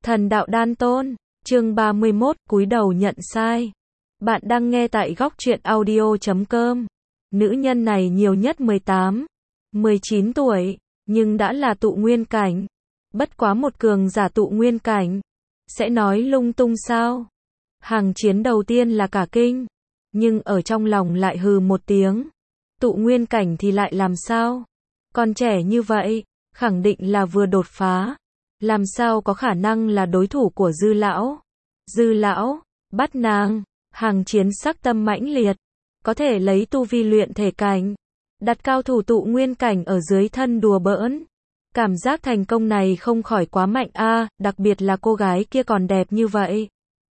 Thần đạo đan tôn, chương 31, cúi đầu nhận sai. Bạn đang nghe tại góc truyện audio.com. Nữ nhân này nhiều nhất 18, 19 tuổi, nhưng đã là tụ nguyên cảnh. Bất quá một cường giả tụ nguyên cảnh. Sẽ nói lung tung sao? Hàng Chiến đầu tiên là cả kinh, nhưng ở trong lòng lại hừ một tiếng. Tụ nguyên cảnh thì lại làm sao? Còn trẻ như vậy, khẳng định là vừa đột phá. Làm sao có khả năng là đối thủ của Dư lão? Dư lão, bắt nàng. Hàng Chiến sắc tâm mãnh liệt, có thể lấy tu vi luyện thể cảnh, đặt cao thủ tụ nguyên cảnh ở dưới thân đùa bỡn. Cảm giác thành công này không khỏi quá mạnh a, đặc biệt là cô gái kia còn đẹp như vậy.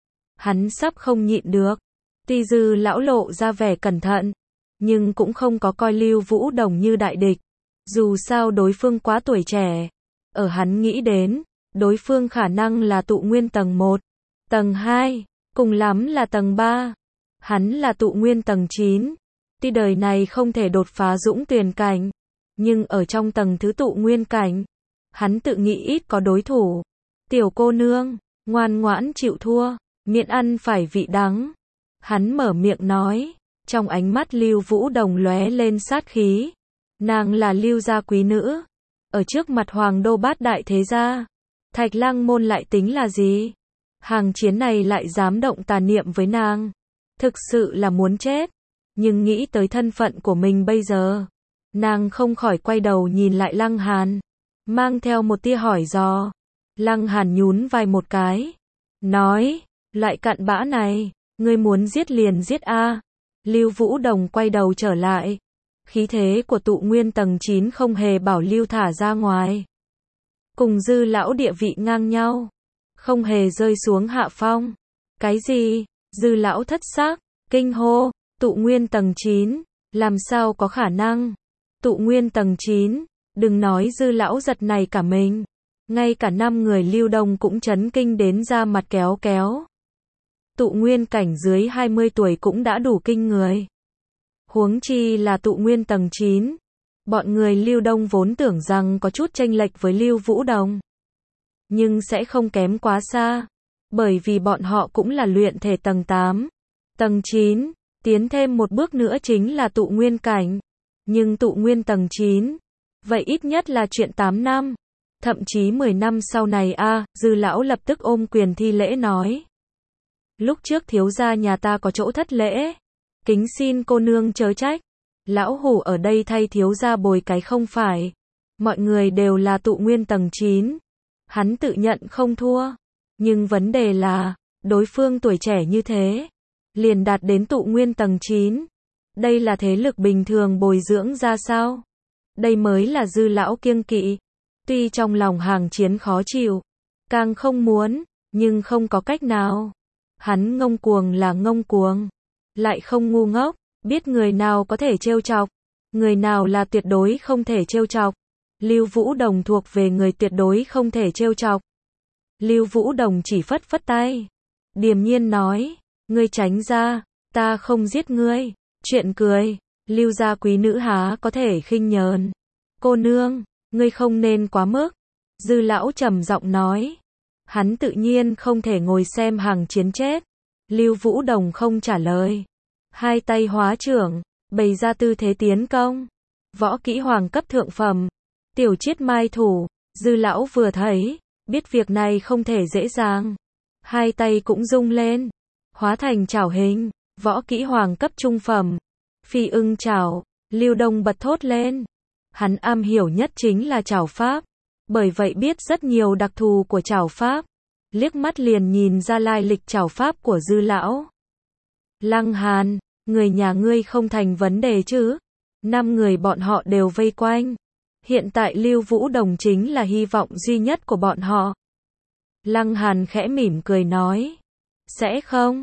Hắn sắp không nhịn được. Tuy Dư lão lộ ra vẻ cẩn thận, nhưng cũng không có coi Lưu Vũ Đồng như đại địch. Dù sao đối phương quá tuổi trẻ. Ở hắn nghĩ đến, đối phương khả năng là tụ nguyên tầng 1, tầng 2, cùng lắm là tầng 3. Hắn là tụ nguyên tầng 9. Tuy đời này không thể đột phá dũng tuyền cảnh, nhưng ở trong tầng thứ tụ nguyên cảnh, hắn tự nghĩ ít có đối thủ. Tiểu cô nương, ngoan ngoãn chịu thua, miễn ăn phải vị đắng. Hắn mở miệng nói, trong ánh mắt Lưu Vũ Đồng lóe lên sát khí. Nàng là Lưu gia quý nữ, ở trước mặt Hoàng đô bát đại thế gia, Thạch Lăng môn lại tính là gì? Hàng Chiến này lại dám động tà niệm với nàng, thực sự là muốn chết. Nhưng nghĩ tới thân phận của mình bây giờ, nàng không khỏi quay đầu nhìn lại Lăng Hàn, mang theo một tia hỏi dò. Lăng Hàn nhún vai một cái, nói, loại cặn bã này, ngươi muốn giết liền giết a. Lưu Vũ Đồng quay đầu trở lại. Khí thế của tụ nguyên tầng 9 không hề bảo lưu thả ra ngoài. Cùng Dư lão địa vị ngang nhau, không hề rơi xuống hạ phong. Cái gì? Dư lão thất xác, kinh hô, tụ nguyên tầng 9, làm sao có khả năng? Tụ nguyên tầng 9, đừng nói Dư lão giật này cả mình, ngay cả 5 người Lưu Đông cũng chấn kinh đến da mặt kéo kéo. Tụ nguyên cảnh dưới 20 tuổi cũng đã đủ kinh người. Huống chi là tụ nguyên tầng 9. Bọn người Lưu Đông vốn tưởng rằng có chút chênh lệch với Lưu Vũ Đồng, nhưng sẽ không kém quá xa, bởi vì bọn họ cũng là luyện thể tầng 8, tầng 9, tiến thêm một bước nữa chính là tụ nguyên cảnh. Nhưng tụ nguyên tầng 9, vậy ít nhất là chuyện 8 năm, thậm chí 10 năm sau này a. Dư lão lập tức ôm quyền thi lễ nói, lúc trước thiếu gia nhà ta có chỗ thất lễ, kính xin cô nương chớ trách. Lão hủ ở đây thay thiếu gia bồi cái không phải. Mọi người đều là tụ nguyên tầng 9. Hắn tự nhận không thua. Nhưng vấn đề là, đối phương tuổi trẻ như thế, liền đạt đến tụ nguyên tầng 9. Đây là thế lực bình thường bồi dưỡng ra sao? Đây mới là Dư lão kiêng kỵ. Tuy trong lòng Hàng Chiến khó chịu, càng không muốn, nhưng không có cách nào. Hắn ngông cuồng là ngông cuồng, lại không ngu ngốc. Biết người nào có thể trêu chọc, người nào là tuyệt đối không thể trêu chọc. Lưu Vũ Đồng thuộc về người tuyệt đối không thể trêu chọc. Lưu Vũ Đồng chỉ phất phất tay, điềm nhiên nói, ngươi tránh ra, ta không giết ngươi. Chuyện cười, Lưu gia quý nữ há có thể khinh nhờn. Cô nương, ngươi không nên quá mức. Dư lão trầm giọng nói. Hắn tự nhiên không thể ngồi xem Hàng Chiến chết. Lưu Vũ Đồng không trả lời. Hai tay hóa trưởng, bày ra tư thế tiến công. Võ kỹ hoàng cấp thượng phẩm, tiểu chiết mai thủ. Dư lão vừa thấy, biết việc này không thể dễ dàng. Hai tay cũng rung lên, hóa thành chảo hình, võ kỹ hoàng cấp trung phẩm, phi ưng chảo. Lưu Đông bật thốt lên. Hắn am hiểu nhất chính là chảo pháp, bởi vậy biết rất nhiều đặc thù của chảo pháp. Liếc mắt liền nhìn ra lai lịch chảo pháp của Dư lão. Lăng Hàn, người nhà ngươi không thành vấn đề chứ? 5 người bọn họ đều vây quanh. Hiện tại Lưu Vũ Đồng chính là hy vọng duy nhất của bọn họ. Lăng Hàn khẽ mỉm cười nói. Sẽ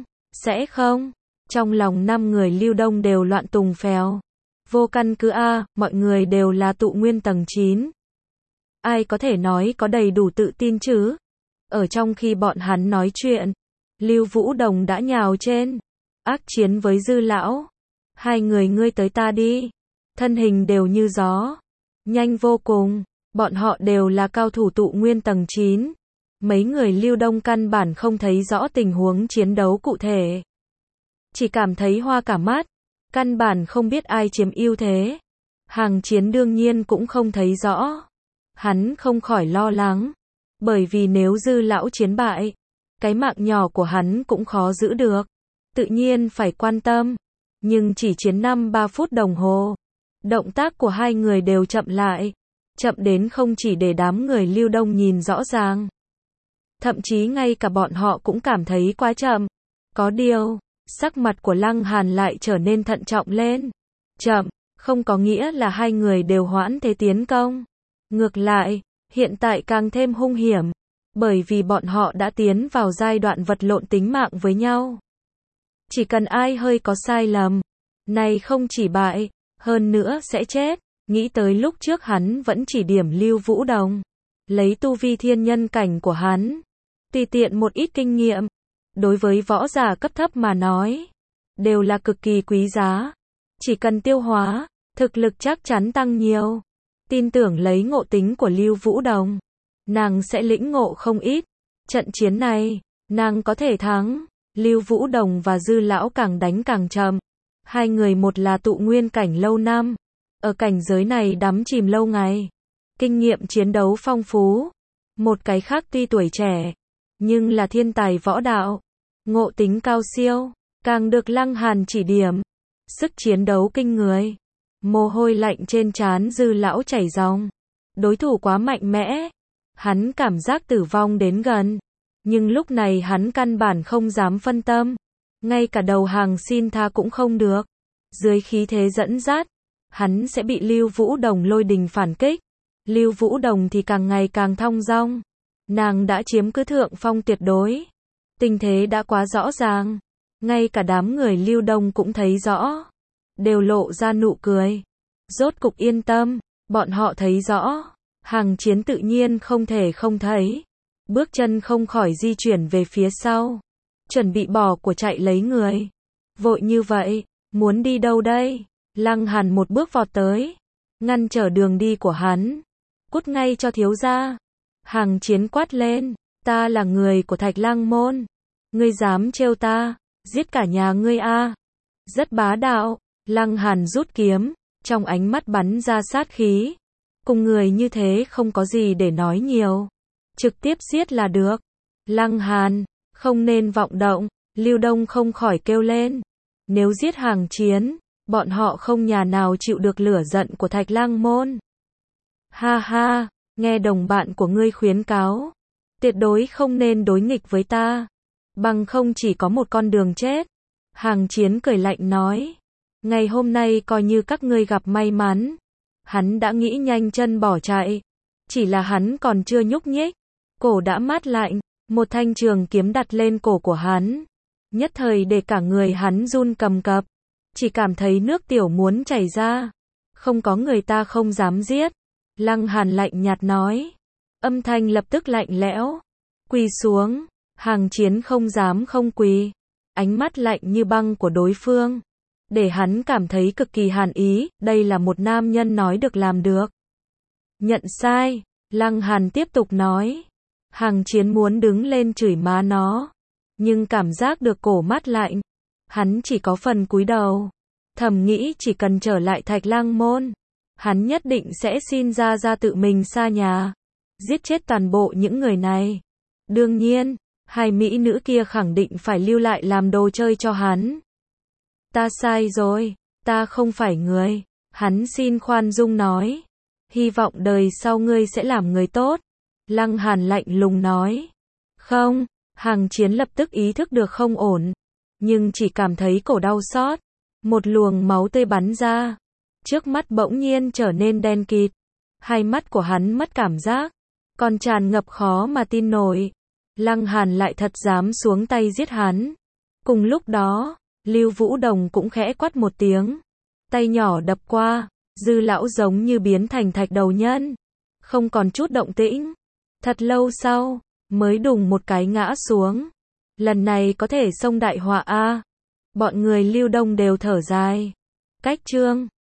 không. Trong lòng 5 người Lưu Đông đều loạn tùng phèo. Vô căn cứ a, mọi người đều là tụ nguyên tầng 9. Ai có thể nói có đầy đủ tự tin chứ? Ở trong khi bọn hắn nói chuyện, Lưu Vũ Đồng đã nhào trên, ác chiến với Dư lão. Hai người ngươi tới ta đi. Thân hình đều như gió, nhanh vô cùng. Bọn họ đều là cao thủ tụ nguyên tầng 9. Mấy người Lưu Đông căn bản không thấy rõ tình huống chiến đấu cụ thể. Chỉ cảm thấy hoa cả mắt, căn bản không biết ai chiếm ưu thế. Hàng Chiến đương nhiên cũng không thấy rõ. Hắn không khỏi lo lắng, bởi vì nếu Dư lão chiến bại, cái mạng nhỏ của hắn cũng khó giữ được. Tự nhiên phải quan tâm, nhưng chỉ chiến 5-3 phút đồng hồ. Động tác của hai người đều chậm lại, chậm đến không chỉ để đám người Lưu Đông nhìn rõ ràng. Thậm chí ngay cả bọn họ cũng cảm thấy quá chậm. Có điều, sắc mặt của Lăng Hàn lại trở nên thận trọng lên. Chậm, không có nghĩa là hai người đều hoãn thế tiến công. Ngược lại, hiện tại càng thêm hung hiểm, bởi vì bọn họ đã tiến vào giai đoạn vật lộn tính mạng với nhau. Chỉ cần ai hơi có sai lầm, này không chỉ bại, hơn nữa sẽ chết. Nghĩ tới lúc trước hắn vẫn chỉ điểm Lưu Vũ Đồng, lấy tu vi thiên nhân cảnh của hắn, tùy tiện một ít kinh nghiệm, đối với võ giả cấp thấp mà nói, đều là cực kỳ quý giá. Chỉ cần tiêu hóa, thực lực chắc chắn tăng nhiều. Tin tưởng lấy ngộ tính của Lưu Vũ Đồng, nàng sẽ lĩnh ngộ không ít. Trận chiến này, nàng có thể thắng. Lưu Vũ Đồng và Dư lão càng đánh càng chậm. Hai người một là tụ nguyên cảnh lâu năm, ở cảnh giới này đắm chìm lâu ngày, kinh nghiệm chiến đấu phong phú. Một cái khác tuy tuổi trẻ, nhưng là thiên tài võ đạo, ngộ tính cao siêu, càng được Lăng Hàn chỉ điểm, sức chiến đấu kinh người. Mồ hôi lạnh trên trán Dư lão chảy ròng. Đối thủ quá mạnh mẽ, hắn cảm giác tử vong đến gần, nhưng lúc này hắn căn bản không dám phân tâm, ngay cả đầu hàng xin tha cũng không được. Dưới khí thế dẫn dắt, hắn sẽ bị Lưu Vũ Đồng lôi đình phản kích. Lưu Vũ Đồng thì càng ngày càng thong dong, nàng đã chiếm cứ thượng phong tuyệt đối. Tình thế đã quá rõ ràng, ngay cả đám người Lưu Đông cũng thấy rõ, đều lộ ra nụ cười. Rốt cục yên tâm, bọn họ thấy rõ, Hàng Chiến tự nhiên không thể không thấy. Bước chân không khỏi di chuyển về phía sau, chuẩn bị bỏ của chạy lấy người. Vội như vậy, muốn đi đâu đây? Lăng Hàn một bước vọt tới, ngăn trở đường đi của hắn. Cút ngay cho thiếu gia. Hàng Chiến quát lên, ta là người của Thạch Lăng môn, ngươi dám trêu ta, giết cả nhà ngươi a. Rất bá đạo. Lăng Hàn rút kiếm, trong ánh mắt bắn ra sát khí. Cùng người như thế không có gì để nói nhiều, trực tiếp giết là được. Lăng Hàn, không nên vọng động. Lưu Đông không khỏi kêu lên, nếu giết Hàng Chiến, bọn họ không nhà nào chịu được lửa giận của Thạch Lăng môn. Ha ha, nghe đồng bạn của ngươi khuyến cáo, tuyệt đối không nên đối nghịch với ta, bằng không chỉ có một con đường chết. Hàng Chiến cười lạnh nói, ngày hôm nay coi như các ngươi gặp may mắn. Hắn đã nghĩ nhanh chân bỏ chạy, chỉ là hắn còn chưa nhúc nhích, cổ đã mát lạnh, một thanh trường kiếm đặt lên cổ của hắn, nhất thời để cả người hắn run cầm cập, chỉ cảm thấy nước tiểu muốn chảy ra. Không có người ta không dám giết. Lăng Hàn lạnh nhạt nói, âm thanh lập tức lạnh lẽo, quỳ xuống. Hàng Chiến không dám không quỳ, ánh mắt lạnh như băng của đối phương để hắn cảm thấy cực kỳ hàn ý. Đây là một nam nhân nói được làm được. Nhận sai. Lăng Hàn tiếp tục nói. Hàng Chiến muốn đứng lên chửi má nó, nhưng cảm giác được cổ mát lạnh, hắn chỉ có phần cúi đầu, thầm nghĩ chỉ cần trở lại Thạch Lăng môn, hắn nhất định sẽ xin ra tự mình xa nhà, giết chết toàn bộ những người này. Đương nhiên, hai mỹ nữ kia khẳng định phải lưu lại làm đồ chơi cho hắn. Ta sai rồi, ta không phải người. Hắn xin khoan dung nói, hy vọng đời sau ngươi sẽ làm người tốt. Lăng Hàn lạnh lùng nói, không. Hàng Chiến lập tức ý thức được không ổn, nhưng chỉ cảm thấy cổ đau xót, một luồng máu tươi bắn ra, trước mắt bỗng nhiên trở nên đen kịt, hai mắt của hắn mất cảm giác, còn tràn ngập khó mà tin nổi. Lăng Hàn lại thật dám xuống tay giết hắn. Cùng lúc đó, Lưu Vũ Đồng cũng khẽ quát một tiếng, tay nhỏ đập qua, Dư lão giống như biến thành thạch đầu nhân, không còn chút động tĩnh. Thật lâu sau, mới đùng một cái ngã xuống. Lần này có thể xông đại họa a. Bọn người Lưu Đông đều thở dài. Cách chương